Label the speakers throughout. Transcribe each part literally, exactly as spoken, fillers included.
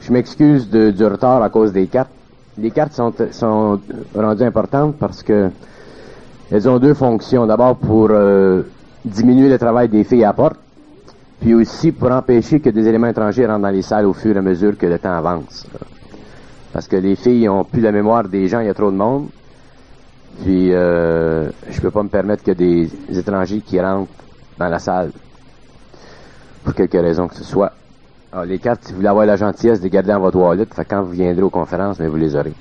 Speaker 1: Je m'excuse de, du retard à cause des cartes. Les cartes sont, sont rendues importantes parce que elles ont deux fonctions. D'abord pour euh, diminuer le travail des filles à la porte, puis aussi pour empêcher que des éléments étrangers rentrent dans les salles au fur et à mesure que le temps avance. Parce que les filles ont plus la mémoire des gens, il y a trop de monde. Puis euh, je peux pas me permettre que des étrangers qui rentrent dans la salle pour quelque raison que ce soit. Alors, les cartes, si vous voulez avoir la gentillesse de les garder dans votre wallet, fait quand vous viendrez aux conférences, mais vous les aurez.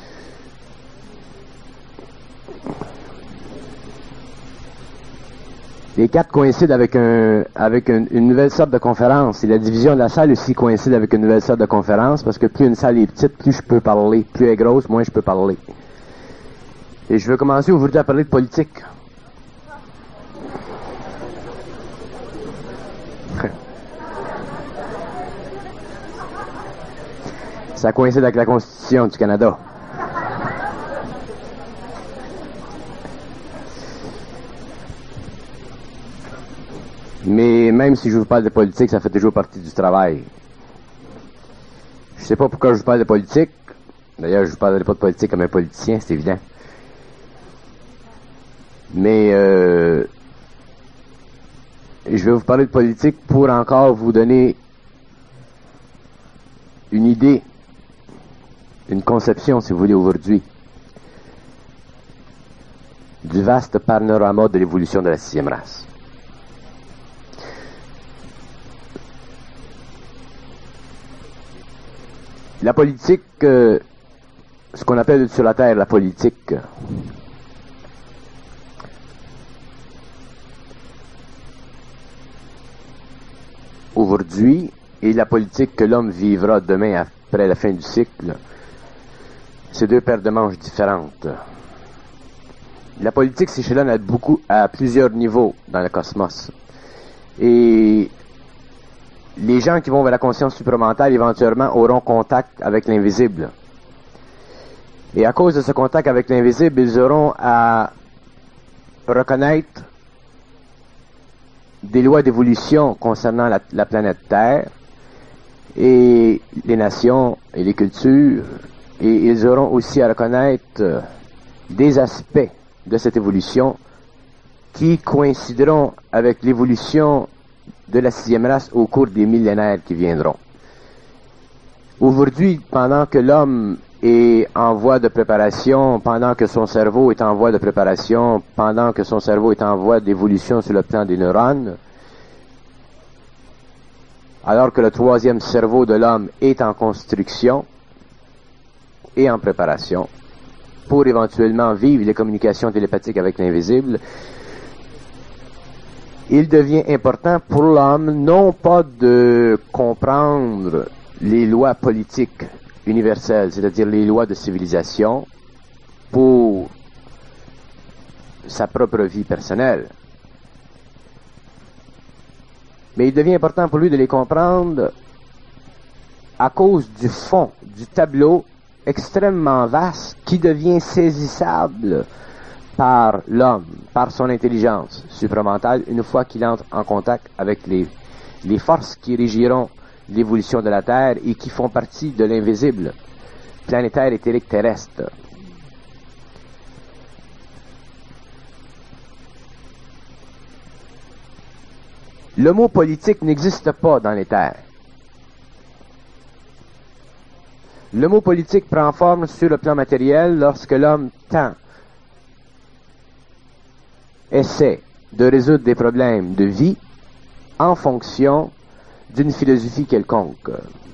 Speaker 1: Les cartes coïncident avec un avec une, une nouvelle sorte de conférence. Et la division de la salle aussi coïncide avec une nouvelle sorte de conférence, parce que plus une salle est petite, plus je peux parler. Plus elle est grosse, moins je peux parler. Et je veux commencer aujourd'hui à parler de politique. Ça coïncide avec la Constitution du Canada. Mais même si je vous parle de politique, ça fait toujours partie du travail. Je sais pas pourquoi je vous parle de politique. D'ailleurs, je vous parlerai pas de politique comme un politicien, c'est évident. Mais euh, je vais vous parler de politique pour encore vous donner une idée, une conception, si vous voulez, aujourd'hui, du vaste panorama de l'évolution de la sixième race. La politique, euh, ce qu'on appelle sur la Terre la politique, aujourd'hui, et la politique que l'homme vivra demain après la fin du cycle, c'est deux paires de manches différentes. La politique s'échelonne à beaucoup, à plusieurs niveaux dans le cosmos. Et les gens qui vont vers la conscience supramentale, éventuellement, auront contact avec l'invisible. Et à cause de ce contact avec l'invisible, ils auront à reconnaître des lois d'évolution concernant la, la planète Terre et les nations et les cultures, et ils auront aussi à reconnaître des aspects de cette évolution qui coïncideront avec l'évolution de la sixième race au cours des millénaires qui viendront. Aujourd'hui, pendant que l'homme est en voie de préparation, pendant que son cerveau est en voie de préparation, pendant que son cerveau est en voie d'évolution sur le plan des neurones, alors que le troisième cerveau de l'homme est en construction et en préparation pour éventuellement vivre les communications télépathiques avec l'invisible, il devient important pour l'homme non pas de comprendre les lois politiques universelles, c'est-à-dire les lois de civilisation, pour sa propre vie personnelle. Mais il devient important pour lui de les comprendre à cause du fond, du tableau extrêmement vaste qui devient saisissable par l'homme, par son intelligence supramentale, une fois qu'il entre en contact avec les, les forces qui régiront l'évolution de la Terre et qui font partie de l'invisible planétaire, éthérique, terrestre. Le mot politique n'existe pas dans les terres. Le mot politique prend forme sur le plan matériel lorsque l'homme tend, essaie de résoudre des problèmes de vie en fonction d'une philosophie quelconque.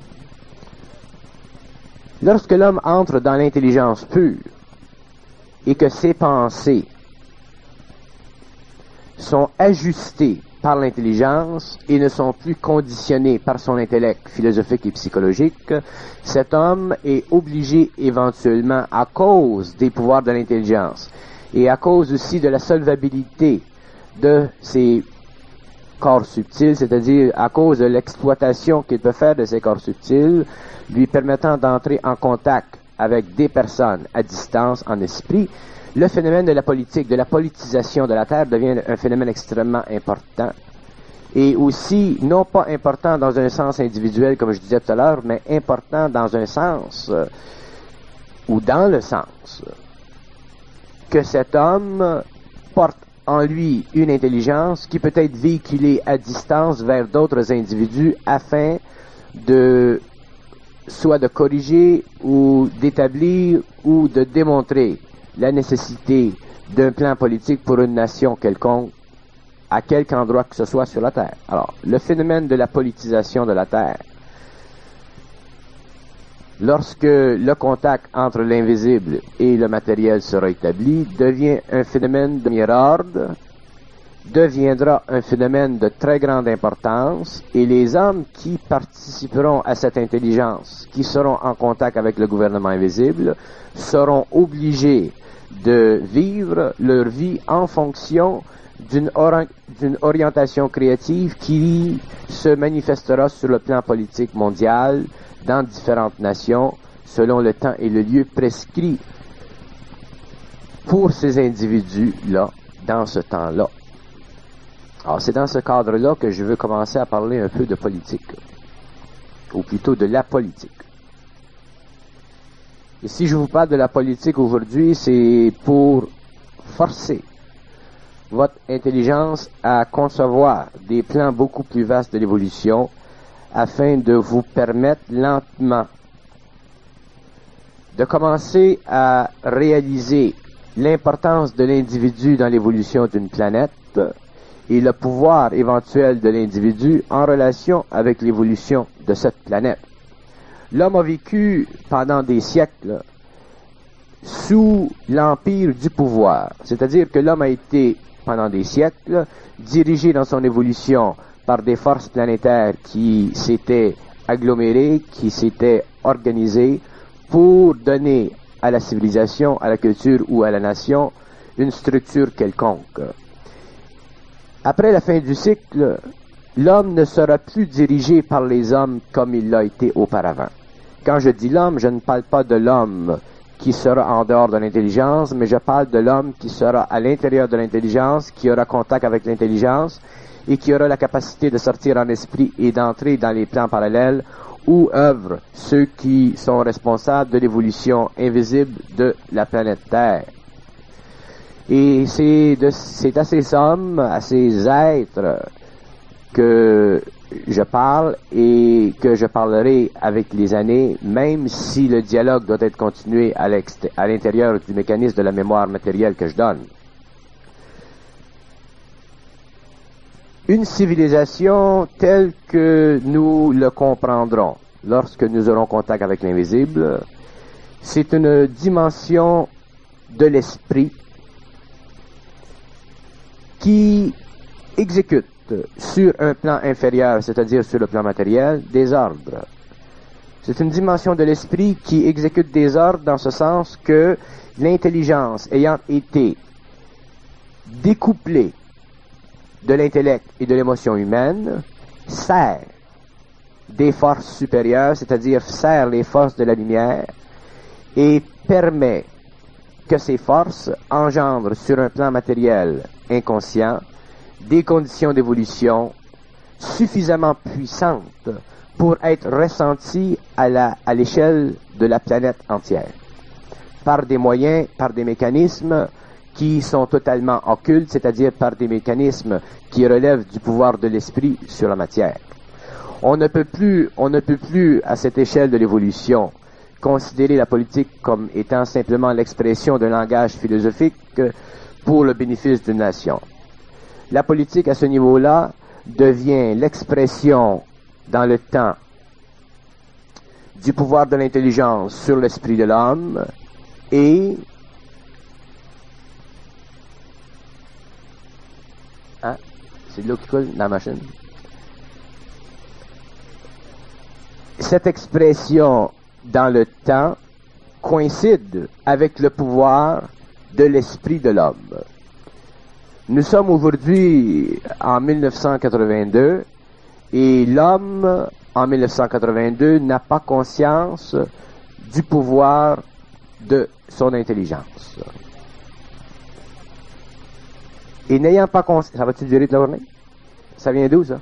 Speaker 1: Lorsque l'homme entre dans l'intelligence pure et que ses pensées sont ajustées par l'intelligence et ne sont plus conditionnées par son intellect philosophique et psychologique, cet homme est obligé éventuellement, à cause des pouvoirs de l'intelligence et à cause aussi de la solvabilité de ses corps subtils, c'est-à-dire à cause de l'exploitation qu'il peut faire de ces corps subtils, lui permettant d'entrer en contact avec des personnes à distance en esprit, le phénomène de la politique, de la politisation de la Terre devient un phénomène extrêmement important et aussi non pas important dans un sens individuel, comme je disais tout à l'heure, mais important dans un sens, euh, ou dans le sens, que cet homme porte en lui une intelligence qui peut être véhiculée à distance vers d'autres individus afin de soit de corriger ou d'établir ou de démontrer la nécessité d'un plan politique pour une nation quelconque à quelque endroit que ce soit sur la Terre. Alors, le phénomène de la politisation de la Terre, lorsque le contact entre l'invisible et le matériel sera établi, devient un phénomène de premier ordre, deviendra un phénomène de très grande importance, et les hommes qui participeront à cette intelligence, qui seront en contact avec le gouvernement invisible, seront obligés de vivre leur vie en fonction d'une ori- d'une orientation créative qui se manifestera sur le plan politique mondial dans différentes nations, selon le temps et le lieu prescrits pour ces individus-là, dans ce temps-là. Alors, c'est dans ce cadre-là que je veux commencer à parler un peu de politique, ou plutôt de la politique. Et si je vous parle de la politique aujourd'hui, c'est pour forcer votre intelligence à concevoir des plans beaucoup plus vastes de l'évolution afin de vous permettre lentement de commencer à réaliser l'importance de l'individu dans l'évolution d'une planète et le pouvoir éventuel de l'individu en relation avec l'évolution de cette planète. L'homme a vécu pendant des siècles sous l'empire du pouvoir, c'est-à-dire que l'homme a été pendant des siècles dirigé dans son évolution par des forces planétaires qui s'étaient agglomérées, qui s'étaient organisées pour donner à la civilisation, à la culture ou à la nation une structure quelconque. Après la fin du cycle, l'homme ne sera plus dirigé par les hommes comme il l'a été auparavant. Quand je dis l'homme, je ne parle pas de l'homme qui sera en dehors de l'intelligence, mais je parle de l'homme qui sera à l'intérieur de l'intelligence, qui aura contact avec l'intelligence et qui aura la capacité de sortir en esprit et d'entrer dans les plans parallèles où œuvrent ceux qui sont responsables de l'évolution invisible de la planète Terre. Et c'est, de, c'est à ces hommes, à ces êtres que je parle et que je parlerai avec les années, même si le dialogue doit être continué à, à l'intérieur du mécanisme de la mémoire matérielle que je donne. Une civilisation telle que nous le comprendrons lorsque nous aurons contact avec l'invisible, c'est une dimension de l'esprit qui exécute sur un plan inférieur, c'est-à-dire sur le plan matériel, des ordres. C'est une dimension de l'esprit qui exécute des ordres dans ce sens que l'intelligence ayant été découplée de l'intellect et de l'émotion humaine, sert des forces supérieures, c'est-à-dire sert les forces de la lumière, et permet que ces forces engendrent sur un plan matériel inconscient des conditions d'évolution suffisamment puissantes pour être ressenties à la, à l'échelle de la planète entière, par des moyens, par des mécanismes qui sont totalement occultes, c'est-à-dire par des mécanismes qui relèvent du pouvoir de l'esprit sur la matière. On ne peut plus, on ne peut plus, à cette échelle de l'évolution, considérer la politique comme étant simplement l'expression d'un langage philosophique pour le bénéfice d'une nation. La politique, à ce niveau-là, devient l'expression dans le temps du pouvoir de l'intelligence sur l'esprit de l'homme et hein? C'est de l'eau qui coule dans la machine. Cette expression dans le temps coïncide avec le pouvoir de l'esprit de l'homme. Nous sommes aujourd'hui en mille neuf cent quatre-vingt-deux et l'homme en mille neuf cent quatre-vingt-deux n'a pas conscience du pouvoir de son intelligence. Et n'ayant pas conscience... Ça va-tu durer toute la journée? Ça vient d'où, ça?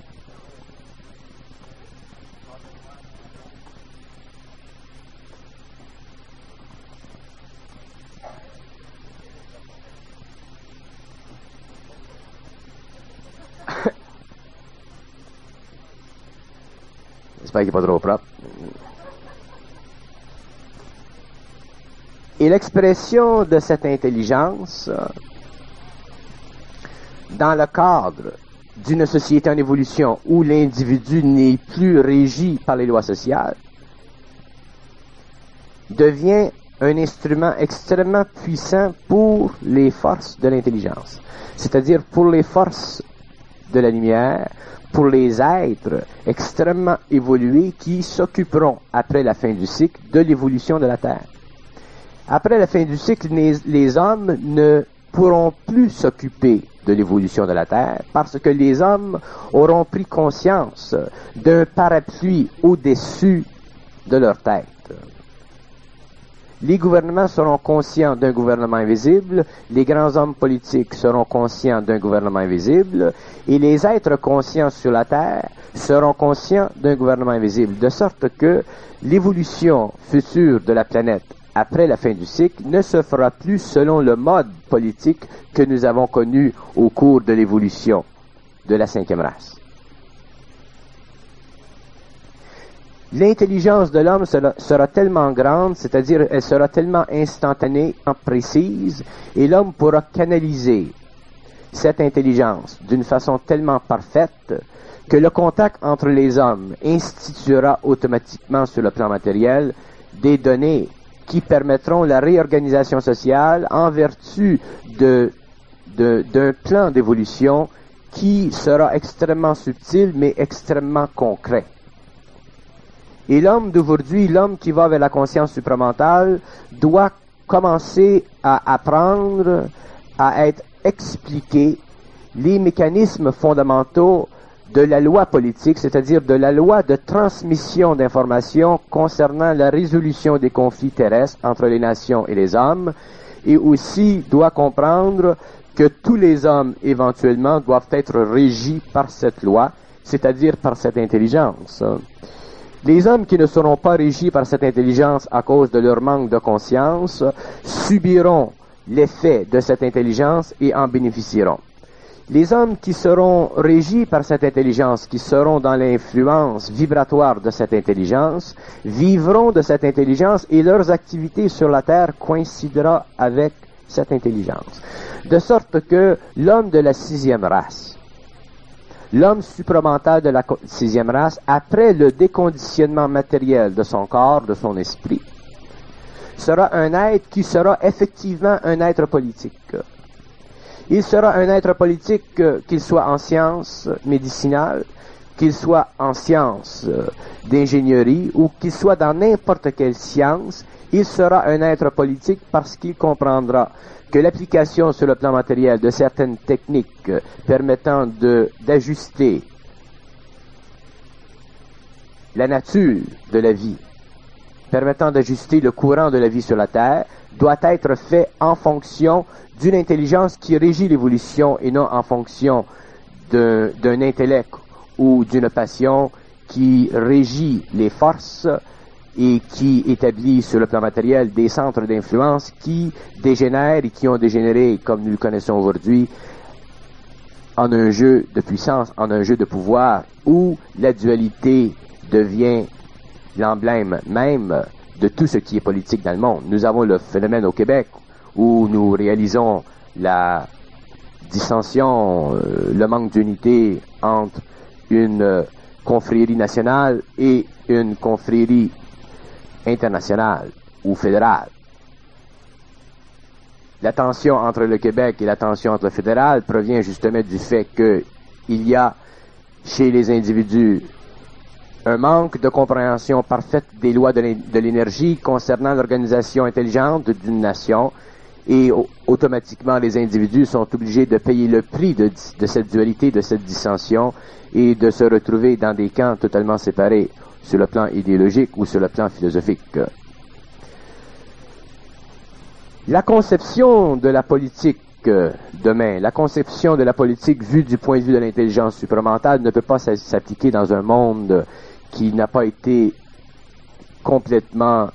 Speaker 1: J'espère qu'il n'est pas trop propre. Et l'expression de cette intelligence, dans le cadre d'une société en évolution où l'individu n'est plus régi par les lois sociales, devient un instrument extrêmement puissant pour les forces de l'intelligence, c'est-à-dire pour les forces de la lumière, pour les êtres extrêmement évolués qui s'occuperont, après la fin du cycle, de l'évolution de la Terre. Après la fin du cycle, les, les hommes ne pourront plus s'occuper de l'évolution de la Terre parce que les hommes auront pris conscience d'un parapluie au-dessus de leur tête. Les gouvernements seront conscients d'un gouvernement invisible, les grands hommes politiques seront conscients d'un gouvernement invisible, et les êtres conscients sur la Terre seront conscients d'un gouvernement invisible, de sorte que l'évolution future de la planète après la fin du cycle ne se fera plus selon le mode politique que nous avons connu au cours de l'évolution de la cinquième race. L'intelligence de l'homme sera, sera tellement grande, c'est-à-dire elle sera tellement instantanée, précise, et l'homme pourra canaliser cette intelligence d'une façon tellement parfaite que le contact entre les hommes instituera automatiquement sur le plan matériel des données qui permettront la réorganisation sociale en vertu de, de, d'un plan d'évolution qui sera extrêmement subtil mais extrêmement concret. Et l'homme d'aujourd'hui, l'homme qui va vers la conscience supramentale, doit commencer à apprendre à être expliqué les mécanismes fondamentaux de la loi politique, c'est-à-dire de la loi de transmission d'informations concernant la résolution des conflits terrestres entre les nations et les hommes, et aussi doit comprendre que tous les hommes éventuellement doivent être régis par cette loi, c'est-à-dire par cette intelligence. Les hommes qui ne seront pas régis par cette intelligence à cause de leur manque de conscience subiront l'effet de cette intelligence et en bénéficieront. Les hommes qui seront régis par cette intelligence, qui seront dans l'influence vibratoire de cette intelligence, vivront de cette intelligence et leurs activités sur la Terre coïncideront avec cette intelligence. De sorte que l'homme de la sixième race, l'homme supramental de la sixième race, après le déconditionnement matériel de son corps, de son esprit, sera un être qui sera effectivement un être politique. Il sera un être politique euh, qu'il soit en sciences médicinales, qu'il soit en sciences euh, d'ingénierie ou qu'il soit dans n'importe quelle science, il sera un être politique parce qu'il comprendra que l'application sur le plan matériel de certaines techniques euh, permettant de, d'ajuster la nature de la vie, permettant d'ajuster le courant de la vie sur la Terre, doit être fait en fonction d'une intelligence qui régit l'évolution et non en fonction de, d'un intellect ou d'une passion qui régit les forces et qui établit sur le plan matériel des centres d'influence qui dégénèrent et qui ont dégénéré, comme nous le connaissons aujourd'hui, en un jeu de puissance, en un jeu de pouvoir, où la dualité devient l'emblème même de tout ce qui est politique dans le monde. Nous avons le phénomène au Québec où nous réalisons la dissension, euh, le manque d'unité entre une euh, confrérie nationale et une confrérie internationale ou fédérale. La tension entre le Québec et la tension entre le fédéral provient justement du fait qu'il y a chez les individus un manque de compréhension parfaite des lois de l'énergie concernant l'organisation intelligente d'une nation, et automatiquement les individus sont obligés de payer le prix de, de cette dualité, de cette dissension, et de se retrouver dans des camps totalement séparés sur le plan idéologique ou sur le plan philosophique. La conception de la politique euh, demain, la conception de la politique vue du point de vue de l'intelligence supramentale ne peut pas s'appliquer dans un monde qui n'a pas été complètement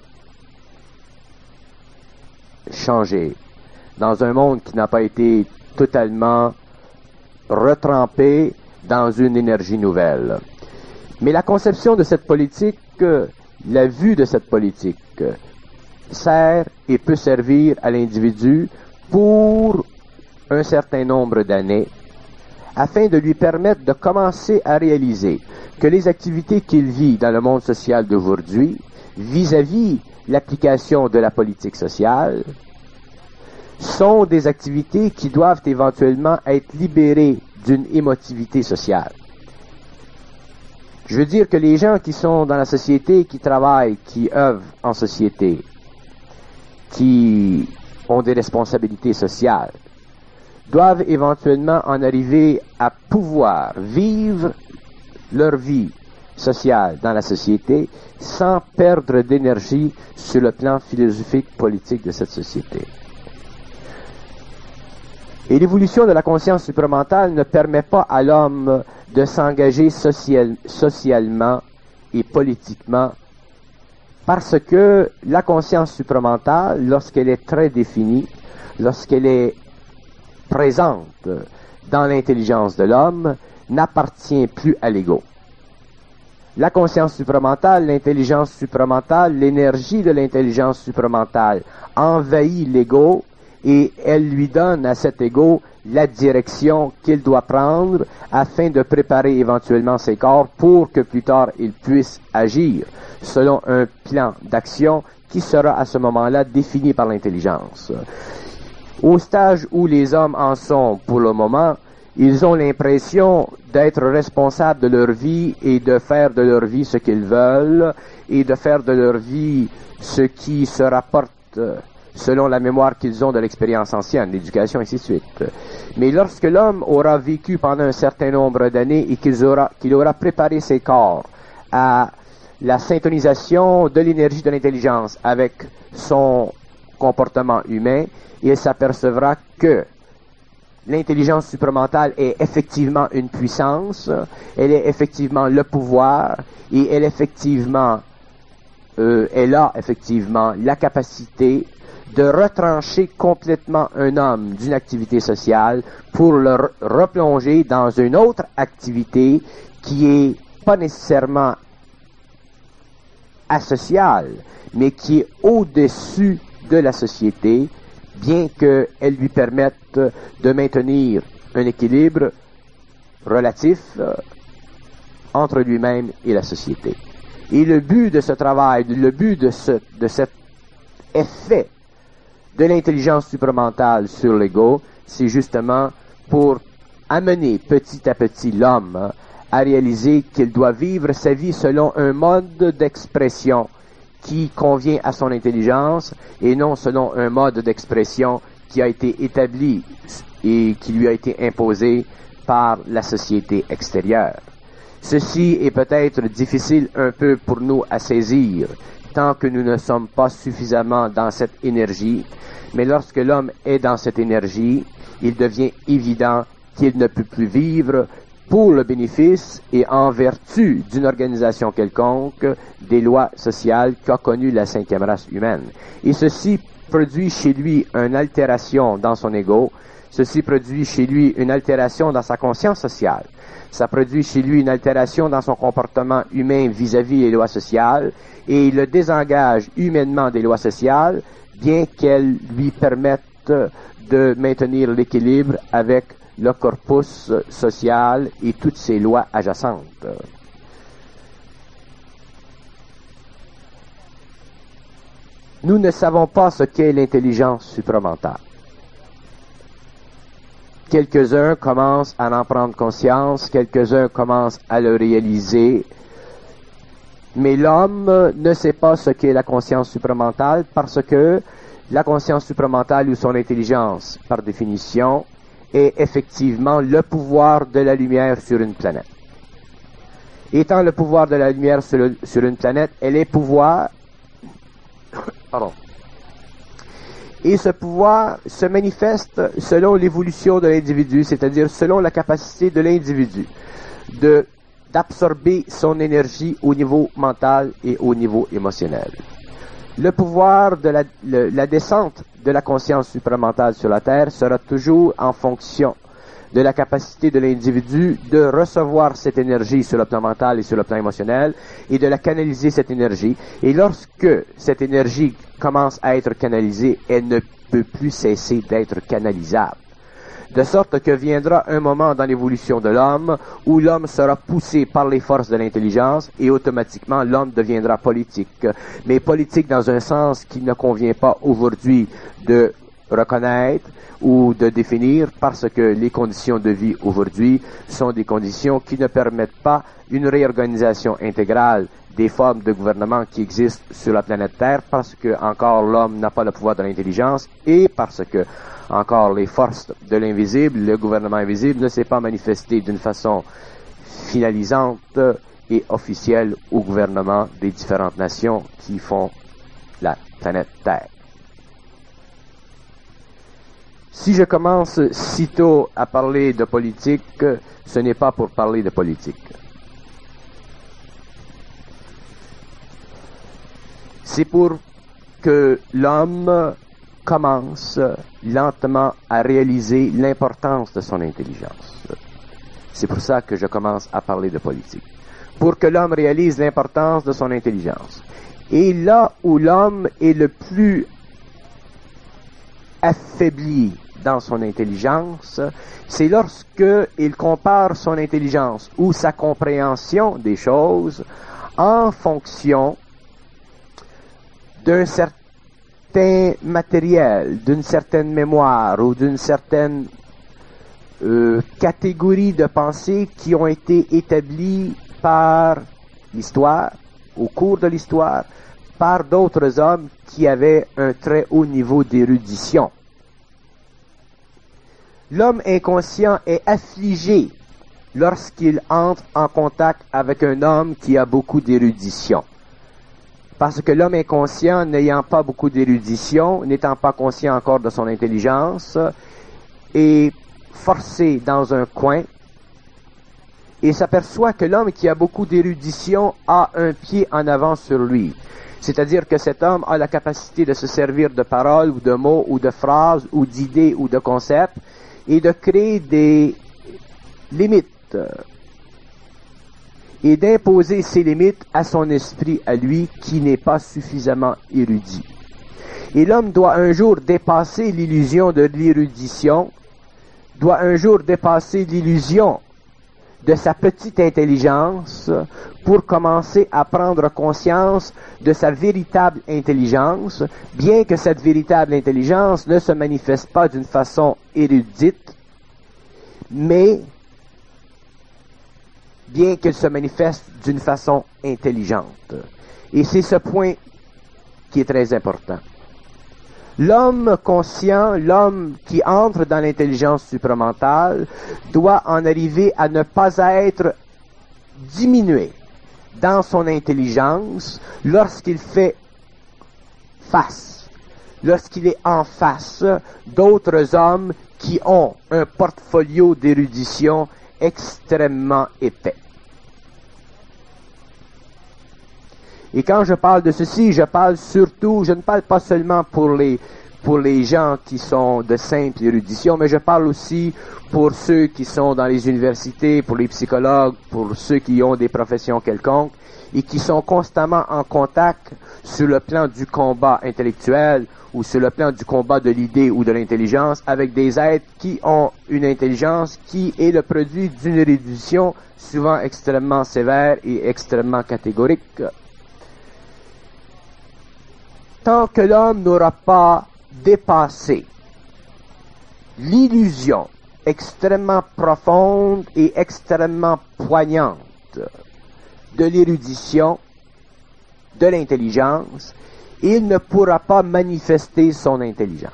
Speaker 1: changé, dans un monde qui n'a pas été totalement retrempé dans une énergie nouvelle. Mais la conception de cette politique, euh, la vue de cette politique, euh, sert et peut servir à l'individu pour un certain nombre d'années, afin de lui permettre de commencer à réaliser que les activités qu'il vit dans le monde social d'aujourd'hui, vis-à-vis l'application de la politique sociale, sont des activités qui doivent éventuellement être libérées d'une émotivité sociale. Je veux dire que les gens qui sont dans la société, qui travaillent, qui œuvrent en société, qui ont des responsabilités sociales, doivent éventuellement en arriver à pouvoir vivre leur vie sociale dans la société sans perdre d'énergie sur le plan philosophique politique de cette société. Et l'évolution de la conscience supramentale ne permet pas à l'homme de s'engager social, socialement et politiquement, parce que la conscience supramentale, lorsqu'elle est très définie, lorsqu'elle est présente dans l'intelligence de l'homme, n'appartient plus à l'ego. La conscience supramentale, l'intelligence supramentale, l'énergie de l'intelligence supramentale envahit l'ego et elle lui donne à cet ego la direction qu'il doit prendre afin de préparer éventuellement ses corps pour que plus tard il puisse agir selon un plan d'action qui sera à ce moment-là défini par l'intelligence. Au stage où les hommes en sont pour le moment, ils ont l'impression d'être responsables de leur vie et de faire de leur vie ce qu'ils veulent et de faire de leur vie ce qui se rapporte selon la mémoire qu'ils ont de l'expérience ancienne, l'éducation, ainsi de suite. Mais lorsque l'homme aura vécu pendant un certain nombre d'années et qu'il aura, qu'il aura préparé ses corps à la syntonisation de l'énergie de l'intelligence avec son comportement humain, il s'apercevra que l'intelligence supramentale est effectivement une puissance, elle est effectivement le pouvoir, et elle effectivement, euh, elle a effectivement la capacité de retrancher complètement un homme d'une activité sociale pour le re- replonger dans une autre activité qui est pas nécessairement asociale, mais qui est au-dessus de la société, bien qu'elle lui permette de maintenir un équilibre relatif euh, entre lui-même et la société. Et le but de ce travail, le but de, ce, de cet effet de l'intelligence supramentale sur l'ego, c'est justement pour amener petit à petit l'homme à réaliser qu'il doit vivre sa vie selon un mode d'expression qui convient à son intelligence et non selon un mode d'expression qui a été établi et qui lui a été imposé par la société extérieure. Ceci est peut-être difficile un peu pour nous à saisir, tant que nous ne sommes pas suffisamment dans cette énergie, mais lorsque l'homme est dans cette énergie, il devient évident qu'il ne peut plus vivre pour le bénéfice et en vertu d'une organisation quelconque des lois sociales qu'a connues la cinquième race humaine. Et ceci produit chez lui une altération dans son ego, ceci produit chez lui une altération dans sa conscience sociale, ça produit chez lui une altération dans son comportement humain vis-à-vis les lois sociales, et il le désengage humainement des lois sociales, bien qu'elles lui permettent de maintenir l'équilibre avec le corpus social et toutes ses lois adjacentes. Nous ne savons pas ce qu'est l'intelligence supramentale. Quelques-uns commencent à en prendre conscience, quelques-uns commencent à le réaliser, mais l'homme ne sait pas ce qu'est la conscience supramentale parce que la conscience supramentale ou son intelligence, par définition, est effectivement le pouvoir de la lumière sur une planète. Étant le pouvoir de la lumière sur, le, sur une planète, elle est pouvoir, pardon, Et ce pouvoir se manifeste selon l'évolution de l'individu, c'est-à-dire selon la capacité de l'individu de d'absorber son énergie au niveau mental et au niveau émotionnel. Le pouvoir de la, le, la descente de la conscience supramentale sur la Terre sera toujours en fonction de la capacité de l'individu de recevoir cette énergie sur le plan mental et sur le plan émotionnel et de la canaliser, cette énergie. Et lorsque cette énergie commence à être canalisée, elle ne peut plus cesser d'être canalisable. De sorte que viendra un moment dans l'évolution de l'homme où l'homme sera poussé par les forces de l'intelligence et automatiquement l'homme deviendra politique. Mais politique dans un sens qui ne convient pas aujourd'hui de reconnaître ou de définir, parce que les conditions de vie aujourd'hui sont des conditions qui ne permettent pas une réorganisation intégrale des formes de gouvernement qui existent sur la planète Terre, parce que encore l'homme n'a pas le pouvoir de l'intelligence et parce que encore les forces de l'invisible, le gouvernement invisible ne s'est pas manifesté d'une façon finalisante et officielle au gouvernement des différentes nations qui font la planète Terre. Si je commence sitôt à parler de politique, ce n'est pas pour parler de politique. C'est pour que l'homme commence lentement à réaliser l'importance de son intelligence. C'est pour ça que je commence à parler de politique. Pour que l'homme réalise l'importance de son intelligence. Et là où l'homme est le plus affaibli dans son intelligence, c'est lorsque il compare son intelligence ou sa compréhension des choses en fonction d'un certain matériel, d'une certaine mémoire ou d'une certaine euh, catégorie de pensées qui ont été établies par l'histoire, au cours de l'histoire, par d'autres hommes qui avaient un très haut niveau d'érudition. L'homme inconscient est affligé lorsqu'il entre en contact avec un homme qui a beaucoup d'érudition. Parce que l'homme inconscient, n'ayant pas beaucoup d'érudition, n'étant pas conscient encore de son intelligence, est forcé dans un coin et s'aperçoit que l'homme qui a beaucoup d'érudition a un pied en avant sur lui. C'est-à-dire que cet homme a la capacité de se servir de paroles ou de mots ou de phrases ou d'idées ou de concepts et de créer des limites et d'imposer ces limites à son esprit, à lui, qui n'est pas suffisamment érudit. Et l'homme doit un jour dépasser l'illusion de l'érudition, doit un jour dépasser l'illusion de sa petite intelligence pour commencer à prendre conscience de sa véritable intelligence, bien que cette véritable intelligence ne se manifeste pas d'une façon érudite, mais bien qu'elle se manifeste d'une façon intelligente. Et c'est ce point qui est très important. L'homme conscient, l'homme qui entre dans l'intelligence supramentale, doit en arriver à ne pas être diminué dans son intelligence lorsqu'il fait face, lorsqu'il est en face d'autres hommes qui ont un portfolio d'érudition extrêmement épais. Et quand je parle de ceci, je parle surtout, je ne parle pas seulement pour les, pour les gens qui sont de simple érudition, mais je parle aussi pour ceux qui sont dans les universités, pour les psychologues, pour ceux qui ont des professions quelconques et qui sont constamment en contact sur le plan du combat intellectuel ou sur le plan du combat de l'idée ou de l'intelligence avec des êtres qui ont une intelligence qui est le produit d'une érudition souvent extrêmement sévère et extrêmement catégorique. Tant que l'homme n'aura pas dépassé l'illusion extrêmement profonde et extrêmement poignante de l'érudition, de l'intelligence, il ne pourra pas manifester son intelligence.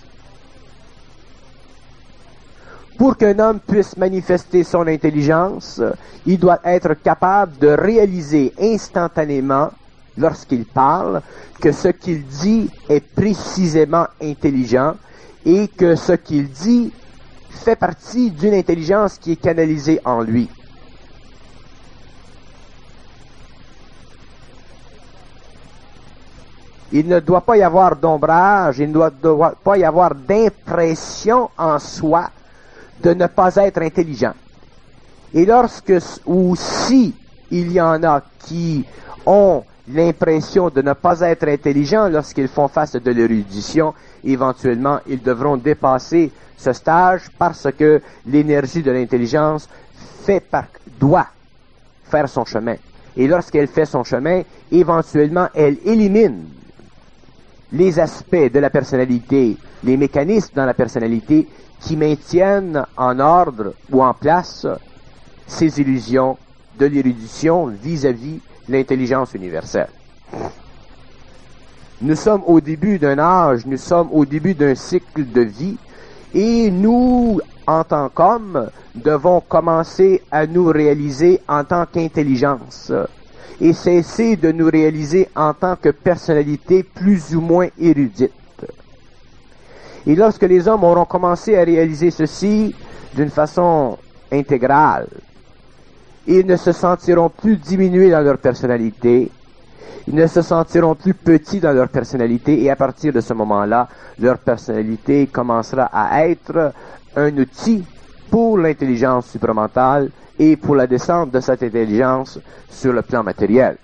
Speaker 1: Pour qu'un homme puisse manifester son intelligence, il doit être capable de réaliser instantanément lorsqu'il parle, que ce qu'il dit est précisément intelligent et que ce qu'il dit fait partie d'une intelligence qui est canalisée en lui. Il ne doit pas y avoir d'ombrage, il ne doit, doit pas y avoir d'impression en soi de ne pas être intelligent. Et lorsque, ou si il y en a qui ont l'impression de ne pas être intelligents lorsqu'ils font face de l'érudition, éventuellement, ils devront dépasser ce stage parce que l'énergie de l'intelligence fait par, doit faire son chemin. Et lorsqu'elle fait son chemin, éventuellement, elle élimine les aspects de la personnalité, les mécanismes dans la personnalité qui maintiennent en ordre ou en place ces illusions de l'érudition vis-à-vis l'intelligence universelle. Nous sommes au début d'un âge, nous sommes au début d'un cycle de vie, et nous, en tant qu'hommes, devons commencer à nous réaliser en tant qu'intelligence et cesser de nous réaliser en tant que personnalité plus ou moins érudite. Et lorsque les hommes auront commencé à réaliser ceci d'une façon intégrale, ils ne se sentiront plus diminués dans leur personnalité, ils ne se sentiront plus petits dans leur personnalité, et à partir de ce moment-là, leur personnalité commencera à être un outil pour l'intelligence supramentale et pour la descente de cette intelligence sur le plan matériel.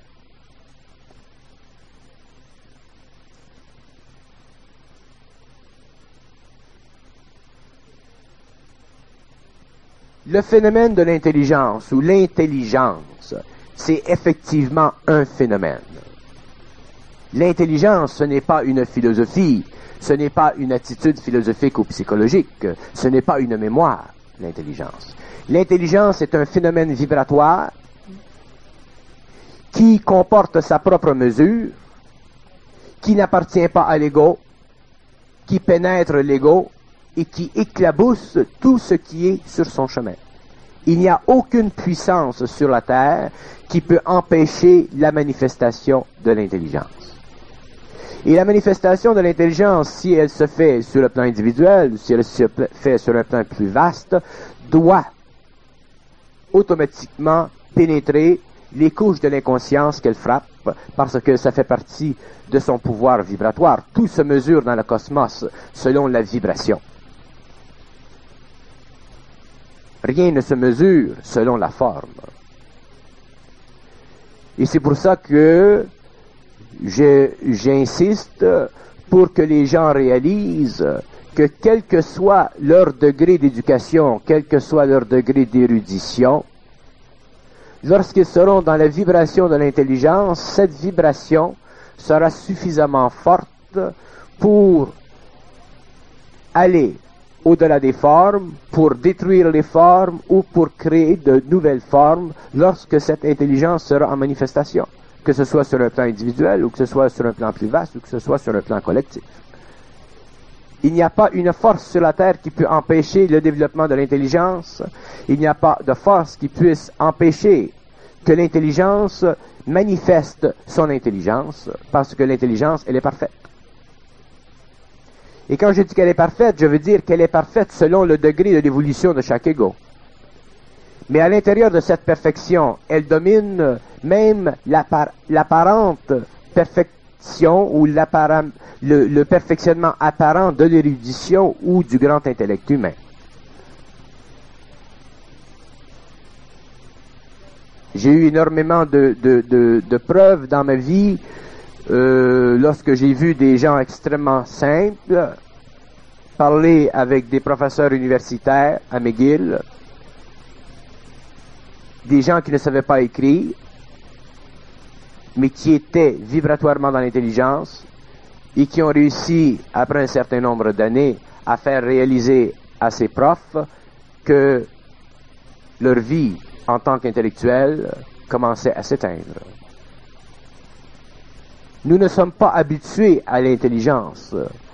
Speaker 1: Le phénomène de l'intelligence ou l'intelligence, c'est effectivement un phénomène. L'intelligence, ce n'est pas une philosophie, ce n'est pas une attitude philosophique ou psychologique, ce n'est pas une mémoire, l'intelligence. L'intelligence est un phénomène vibratoire qui comporte sa propre mesure, qui n'appartient pas à l'ego, qui pénètre l'ego et qui éclabousse tout ce qui est sur son chemin. Il n'y a aucune puissance sur la terre qui peut empêcher la manifestation de l'intelligence. Et la manifestation de l'intelligence, si elle se fait sur le plan individuel, si elle se fait sur un plan plus vaste, doit automatiquement pénétrer les couches de l'inconscience qu'elle frappe, parce que ça fait partie de son pouvoir vibratoire. Tout se mesure dans le cosmos selon la vibration. Rien ne se mesure selon la forme. Et c'est pour ça que je, j'insiste pour que les gens réalisent que quel que soit leur degré d'éducation, quel que soit leur degré d'érudition, lorsqu'ils seront dans la vibration de l'intelligence, cette vibration sera suffisamment forte pour aller au-delà des formes, pour détruire les formes ou pour créer de nouvelles formes lorsque cette intelligence sera en manifestation, que ce soit sur un plan individuel ou que ce soit sur un plan plus vaste ou que ce soit sur un plan collectif. Il n'y a pas une force sur la Terre qui peut empêcher le développement de l'intelligence. Il n'y a pas de force qui puisse empêcher que l'intelligence manifeste son intelligence, parce que l'intelligence, elle est parfaite. Et quand je dis qu'elle est parfaite, je veux dire qu'elle est parfaite selon le degré de l'évolution de chaque ego. Mais à l'intérieur de cette perfection, elle domine même l'appar- l'apparente perfection ou l'apparent, le, le perfectionnement apparent de l'érudition ou du grand intellect humain. J'ai eu énormément de, de, de, de preuves dans ma vie euh, lorsque j'ai vu des gens extrêmement simples parler avec des professeurs universitaires à McGill, des gens qui ne savaient pas écrire, mais qui étaient vibratoirement dans l'intelligence et qui ont réussi, après un certain nombre d'années, à faire réaliser à ces profs que leur vie en tant qu'intellectuels commençait à s'éteindre. Nous ne sommes pas habitués à l'intelligence.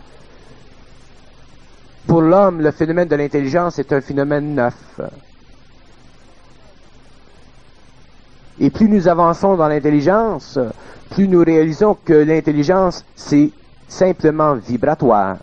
Speaker 1: Pour l'homme, le phénomène de l'intelligence est un phénomène neuf. Et plus nous avançons dans l'intelligence, plus nous réalisons que l'intelligence, c'est simplement vibratoire.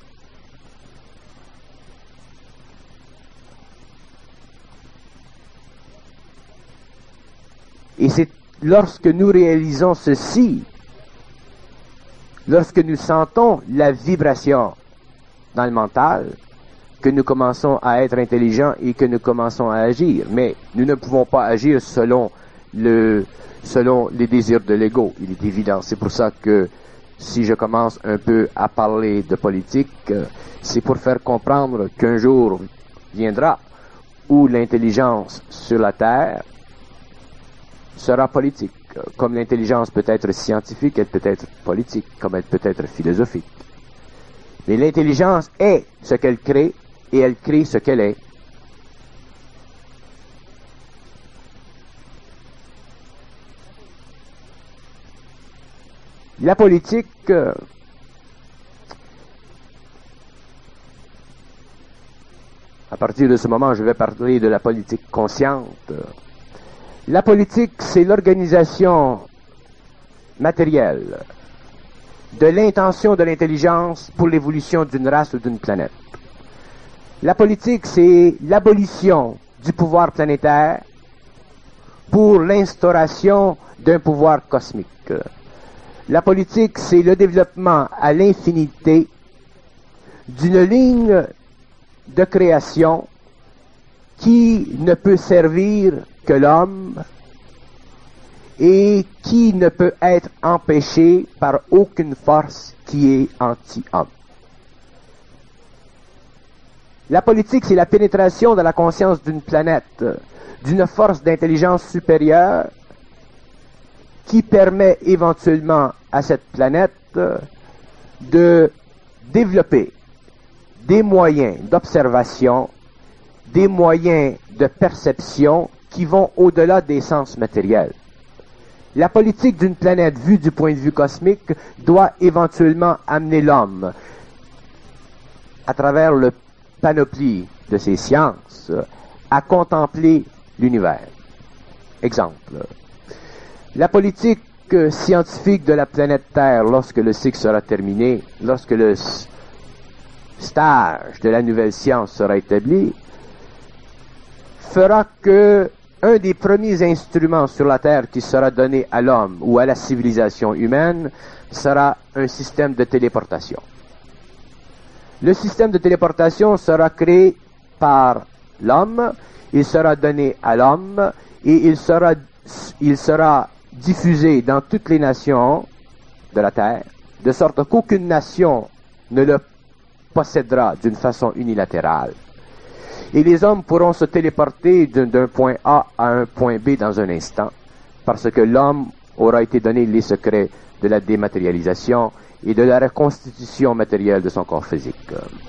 Speaker 1: Et c'est lorsque nous réalisons ceci, lorsque nous sentons la vibration dans le mental, que nous commençons à être intelligents et que nous commençons à agir. Mais nous ne pouvons pas agir selon le, selon les désirs de l'ego. Il est évident. C'est pour ça que si je commence un peu à parler de politique, c'est pour faire comprendre qu'un jour viendra où l'intelligence sur la Terre sera politique. Comme l'intelligence peut être scientifique, elle peut être politique, comme elle peut être philosophique. Mais l'intelligence est ce qu'elle crée et elle crée ce qu'elle est. La politique, euh, à partir de ce moment, je vais parler de la politique consciente. La politique, c'est l'organisation matérielle de l'intention de l'intelligence pour l'évolution d'une race ou d'une planète. La politique, c'est l'abolition du pouvoir planétaire pour l'instauration d'un pouvoir cosmique. La politique, c'est le développement à l'infinité d'une ligne de création qui ne peut servir que l'homme et qui ne peut être empêché par aucune force qui est anti-homme. La politique, c'est la pénétration de la conscience d'une planète, d'une force d'intelligence supérieure qui permet éventuellement à cette planète de développer des moyens d'observation, des moyens de perception qui vont au-delà des sens matériels. La politique d'une planète vue du point de vue cosmique doit éventuellement amener l'homme, à travers le panoplie de ses sciences, à contempler l'univers. Exemple. La politique scientifique de la planète Terre, lorsque le cycle sera terminé, lorsque le stage de la nouvelle science sera établi, fera que un des premiers instruments sur la Terre qui sera donné à l'homme ou à la civilisation humaine sera un système de téléportation. Le système de téléportation sera créé par l'homme, il sera donné à l'homme et il sera, il sera diffusé dans toutes les nations de la Terre, de sorte qu'aucune nation ne le possédera d'une façon unilatérale. Et les hommes pourront se téléporter d'un point A à un point B dans un instant, parce que l'homme aura été donné les secrets de la dématérialisation et de la reconstitution matérielle de son corps physique.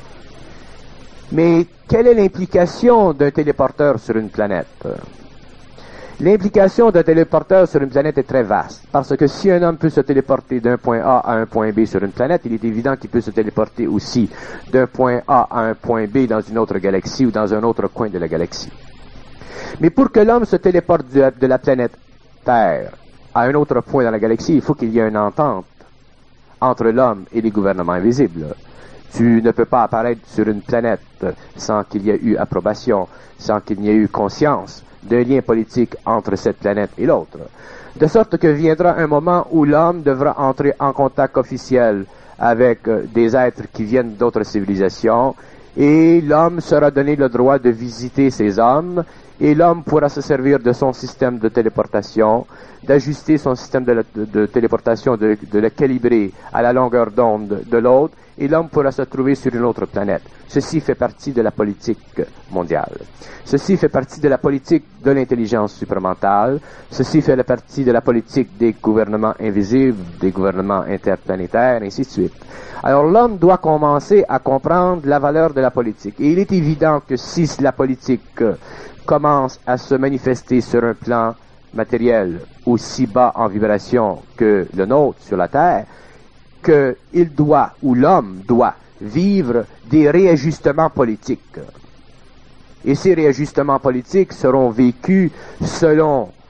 Speaker 1: Mais quelle est l'implication d'un téléporteur sur une planète? L'implication d'un téléporteur sur une planète est très vaste, parce que si un homme peut se téléporter d'un point A à un point B sur une planète, il est évident qu'il peut se téléporter aussi d'un point A à un point B dans une autre galaxie ou dans un autre coin de la galaxie. Mais pour que l'homme se téléporte de la planète Terre à un autre point dans la galaxie, il faut qu'il y ait une entente entre l'homme et les gouvernements invisibles. Tu ne peux pas apparaître sur une planète sans qu'il y ait eu approbation, sans qu'il n'y ait eu conscience d'un lien politique entre cette planète et l'autre. De sorte que viendra un moment où l'homme devra entrer en contact officiel avec des êtres qui viennent d'autres civilisations, et l'homme sera donné le droit de visiter ces hommes, et l'homme pourra se servir de son système de téléportation, d'ajuster son système de, la, de, de téléportation, de, de le calibrer à la longueur d'onde de l'autre, et l'homme pourra se trouver sur une autre planète. Ceci fait partie de la politique mondiale. Ceci fait partie de la politique de l'intelligence supramentale. Ceci fait partie de la politique des gouvernements invisibles, des gouvernements interplanétaires, ainsi de suite. Alors l'homme doit commencer à comprendre la valeur de la politique. Et il est évident que si la politique commence à se manifester sur un plan matériel aussi bas en vibration que le nôtre sur la Terre, qu'il doit, ou l'homme doit, vivre des réajustements politiques. Et ces réajustements politiques seront vécus selon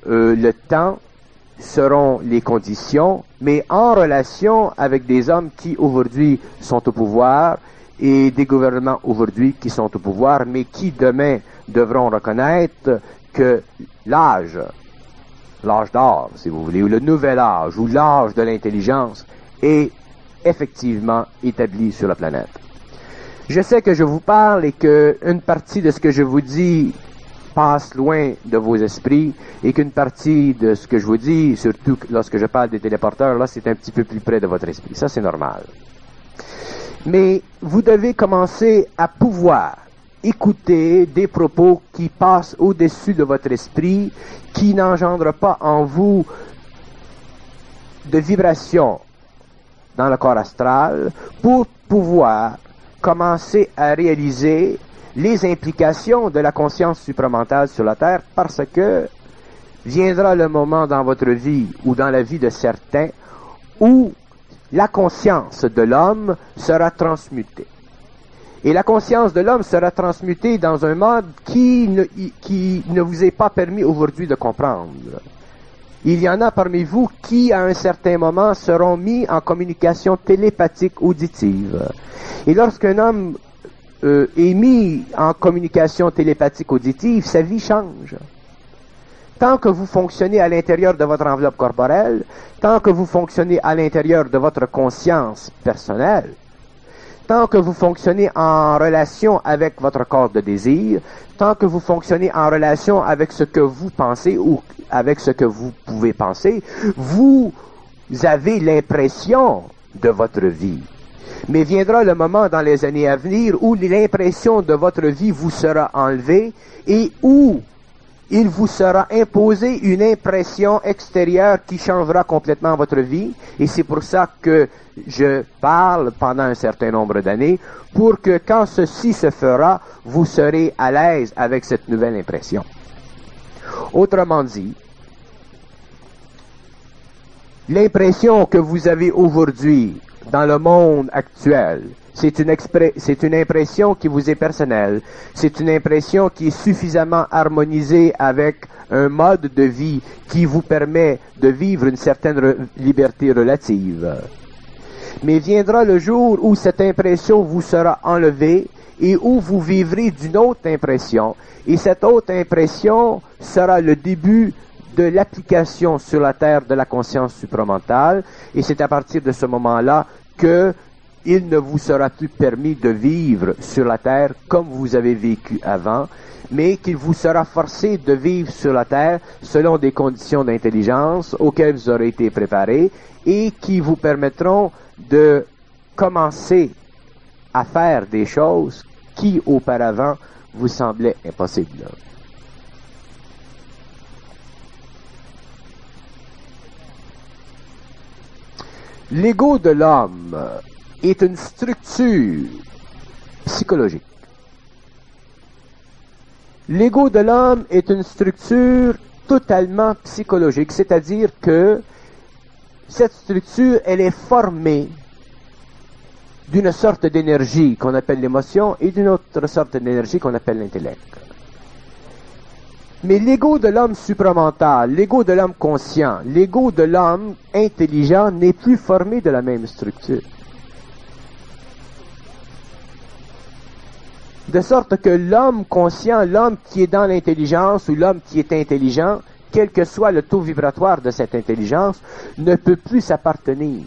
Speaker 1: euh, le temps seront les conditions, mais en relation avec des hommes qui aujourd'hui sont au pouvoir et des gouvernements aujourd'hui qui sont au pouvoir, mais qui demain devront reconnaître que l'âge, l'âge d'or, si vous voulez, ou le nouvel âge, ou l'âge de l'intelligence, est effectivement établi sur la planète. Je sais que je vous parle et que une partie de ce que je vous dis passe loin de vos esprits et qu'une partie de ce que je vous dis, surtout lorsque je parle des téléporteurs, là, c'est un petit peu plus près de votre esprit. Ça, c'est normal. Mais vous devez commencer à pouvoir écouter des propos qui passent au-dessus de votre esprit, qui n'engendrent pas en vous de vibrations dans le corps astral, pour pouvoir commencer à réaliser les implications de la conscience supramentale sur la Terre, parce que viendra le moment dans votre vie ou dans la vie de certains où la conscience de l'homme sera transmutée. Et la conscience de l'homme sera transmutée dans un mode qui ne, qui ne vous est pas permis aujourd'hui de comprendre. Il y en a parmi vous qui, à un certain moment, seront mis en communication télépathique auditive. Et lorsqu'un homme euh, est mis en communication télépathique auditive, sa vie change. Tant que vous fonctionnez à l'intérieur de votre enveloppe corporelle, tant que vous fonctionnez à l'intérieur de votre conscience personnelle, tant que vous fonctionnez en relation avec votre corps de désir, tant que vous fonctionnez en relation avec ce que vous pensez ou avec ce que vous pouvez penser, vous avez l'impression de votre vie. Mais viendra le moment dans les années à venir où l'impression de votre vie vous sera enlevée et où il vous sera imposé une impression extérieure qui changera complètement votre vie. Et c'est pour ça que je parle pendant un certain nombre d'années, pour que quand ceci se fera, vous serez à l'aise avec cette nouvelle impression. Autrement dit, l'impression que vous avez aujourd'hui dans le monde actuel, c'est une, c'est une impression qui vous est personnelle. C'est une impression qui est suffisamment harmonisée avec un mode de vie qui vous permet de vivre une certaine re- liberté relative. Mais viendra le jour où cette impression vous sera enlevée et où vous vivrez d'une autre impression. Et cette autre impression sera le début de l'application sur la Terre de la conscience supramentale. Et c'est à partir de ce moment-là que il ne vous sera plus permis de vivre sur la Terre comme vous avez vécu avant, mais qu'il vous sera forcé de vivre sur la Terre selon des conditions d'intelligence auxquelles vous aurez été préparés et qui vous permettront de commencer à faire des choses qui auparavant vous semblaient impossibles. L'ego de l'homme est une structure psychologique. L'ego de l'homme est une structure totalement psychologique, c'est-à-dire que cette structure, elle est formée d'une sorte d'énergie qu'on appelle l'émotion et d'une autre sorte d'énergie qu'on appelle l'intellect. Mais l'ego de l'homme supramental, l'ego de l'homme conscient, l'ego de l'homme intelligent n'est plus formé de la même structure. De sorte que l'homme conscient, l'homme qui est dans l'intelligence ou l'homme qui est intelligent, quel que soit le taux vibratoire de cette intelligence, ne peut plus s'appartenir.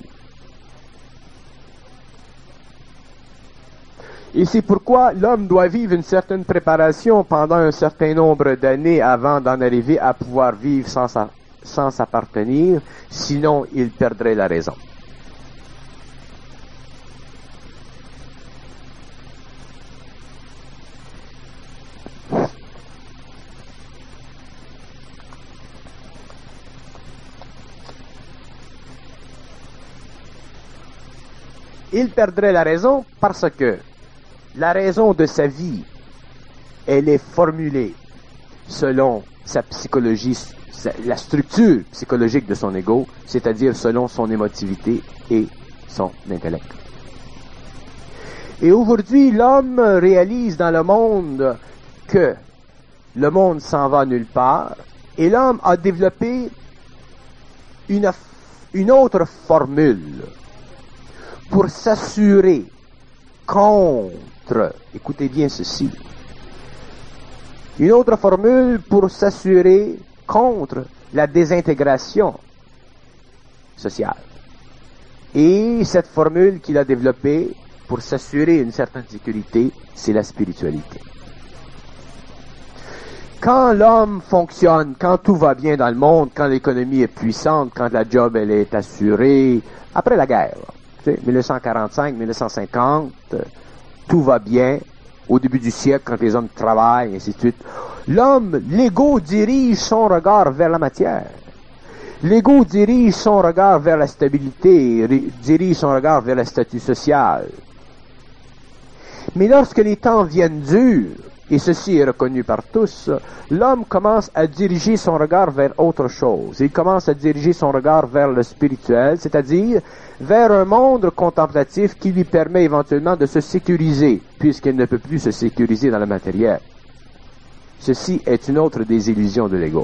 Speaker 1: Et c'est pourquoi l'homme doit vivre une certaine préparation pendant un certain nombre d'années avant d'en arriver à pouvoir vivre sans, sa, sans s'appartenir, sinon il perdrait la raison. Il perdrait la raison parce que la raison de sa vie, elle est formulée selon sa psychologie, la structure psychologique de son ego, c'est-à-dire selon son émotivité et son intellect. Et aujourd'hui, l'homme réalise dans le monde que le monde s'en va nulle part Et l'homme a développé une, une autre formule pour s'assurer contre, écoutez bien ceci, une autre formule pour s'assurer contre la désintégration sociale. Et cette formule qu'il a développée pour s'assurer une certaine sécurité, c'est la spiritualité. Quand l'homme fonctionne, quand tout va bien dans le monde, quand l'économie est puissante, quand la job elle est assurée, après la guerre, tu sais, dix-neuf cent quarante-cinq, dix-neuf cent cinquante, tout va bien. Au début du siècle, quand les hommes travaillent, et ainsi de suite, l'homme, l'ego dirige son regard vers la matière. L'ego dirige son regard vers la stabilité, dirige son regard vers le statut social. Mais lorsque les temps viennent durs, et ceci est reconnu par tous, l'homme commence à diriger son regard vers autre chose. Il commence à diriger son regard vers le spirituel, c'est-à-dire vers un monde contemplatif qui lui permet éventuellement de se sécuriser, puisqu'il ne peut plus se sécuriser dans le matériel. Ceci est une autre des illusions de l'ego.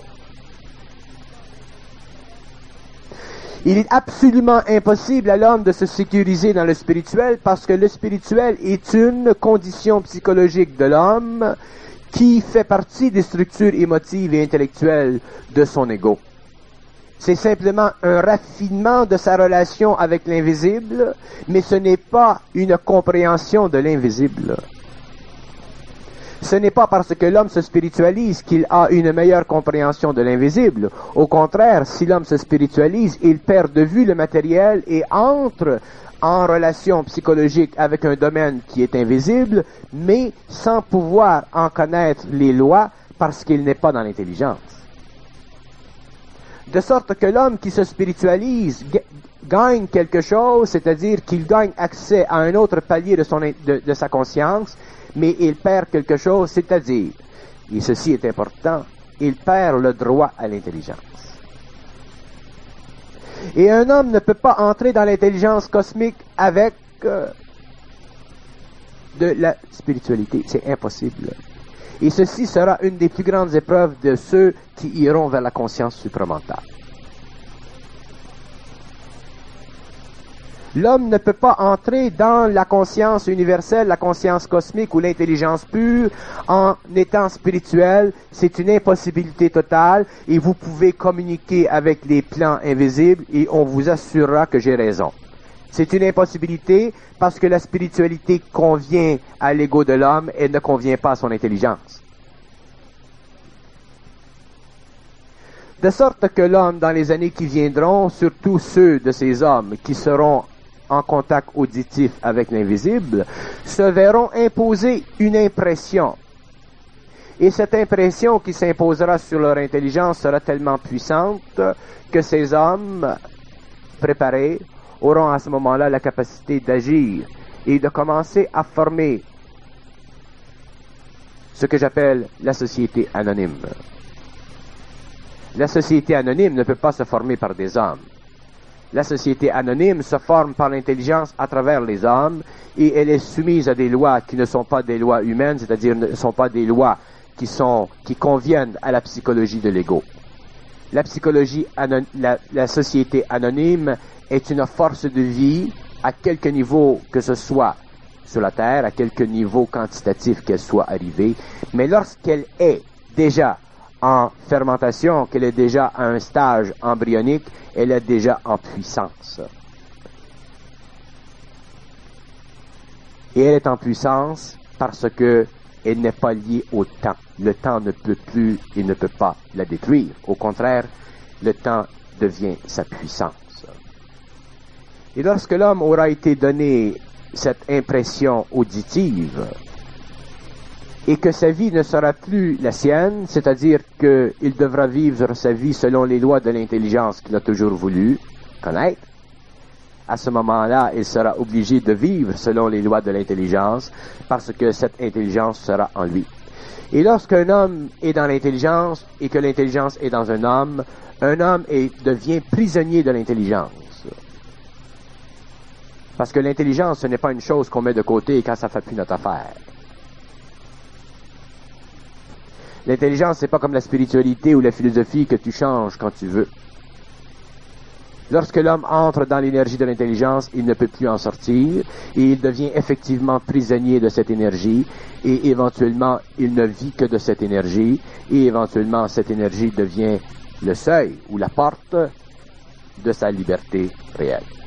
Speaker 1: Il est absolument impossible à l'homme de se sécuriser dans le spirituel parce que le spirituel est une condition psychologique de l'homme qui fait partie des structures émotives et intellectuelles de son ego. C'est simplement un raffinement de sa relation avec l'invisible, mais ce n'est pas une compréhension de l'invisible. Ce n'est pas parce que l'homme se spiritualise qu'il a une meilleure compréhension de l'invisible. Au contraire, si l'homme se spiritualise, il perd de vue le matériel et entre en relation psychologique avec un domaine qui est invisible, mais sans pouvoir en connaître les lois parce qu'il n'est pas dans l'intelligence. De sorte que l'homme qui se spiritualise gagne quelque chose, c'est-à-dire qu'il gagne accès à un autre palier de, son, de, de sa conscience, mais il perd quelque chose, c'est-à-dire, et ceci est important, il perd le droit à l'intelligence. Et un homme ne peut pas entrer dans l'intelligence cosmique avec euh, de la spiritualité. C'est impossible. Et ceci sera une des plus grandes épreuves de ceux qui iront vers la conscience supramentale. L'homme ne peut pas entrer dans la conscience universelle, la conscience cosmique ou l'intelligence pure en étant spirituel. C'est une impossibilité totale et vous pouvez communiquer avec les plans invisibles et on vous assurera que j'ai raison. C'est une impossibilité parce que la spiritualité convient à l'ego de l'homme et ne convient pas à son intelligence. De sorte que l'homme, dans les années qui viendront, surtout ceux de ces hommes qui seront en contact auditif avec l'invisible, se verront imposer une impression. Et cette impression qui s'imposera sur leur intelligence sera tellement puissante que ces hommes préparés auront à ce moment-là la capacité d'agir et de commencer à former ce que j'appelle la société anonyme. La société anonyme ne peut pas se former par des hommes. La société anonyme se forme par l'intelligence à travers les hommes et elle est soumise à des lois qui ne sont pas des lois humaines, c'est-à-dire ne sont pas des lois qui sont qui conviennent à la psychologie de l'ego. La psychologie, la, la société anonyme est une force de vie à quelque niveau que ce soit sur la Terre, à quelque niveau quantitatif qu'elle soit arrivée, mais lorsqu'elle est déjà en fermentation, qu'elle est déjà à un stage embryonique, elle est déjà en puissance. Et elle est en puissance parce que elle n'est pas liée au temps. Le temps ne peut plus, il ne peut pas la détruire. Au contraire, le temps devient sa puissance. Et lorsque l'homme aura été donné cette impression auditive, et que sa vie ne sera plus la sienne, c'est-à-dire qu'il devra vivre sa vie selon les lois de l'intelligence qu'il a toujours voulu connaître, à ce moment-là, il sera obligé de vivre selon les lois de l'intelligence, parce que cette intelligence sera en lui. Et lorsqu'un homme est dans l'intelligence, et que l'intelligence est dans un homme, un homme est, devient prisonnier de l'intelligence. Parce que l'intelligence, ce n'est pas une chose qu'on met de côté quand ça ne fait plus notre affaire. L'intelligence, c'est pas comme la spiritualité ou la philosophie que tu changes quand tu veux. Lorsque l'homme entre dans l'énergie de l'intelligence, il ne peut plus en sortir et il devient effectivement prisonnier de cette énergie et éventuellement, il ne vit que de cette énergie et éventuellement, cette énergie devient le seuil ou la porte de sa liberté réelle.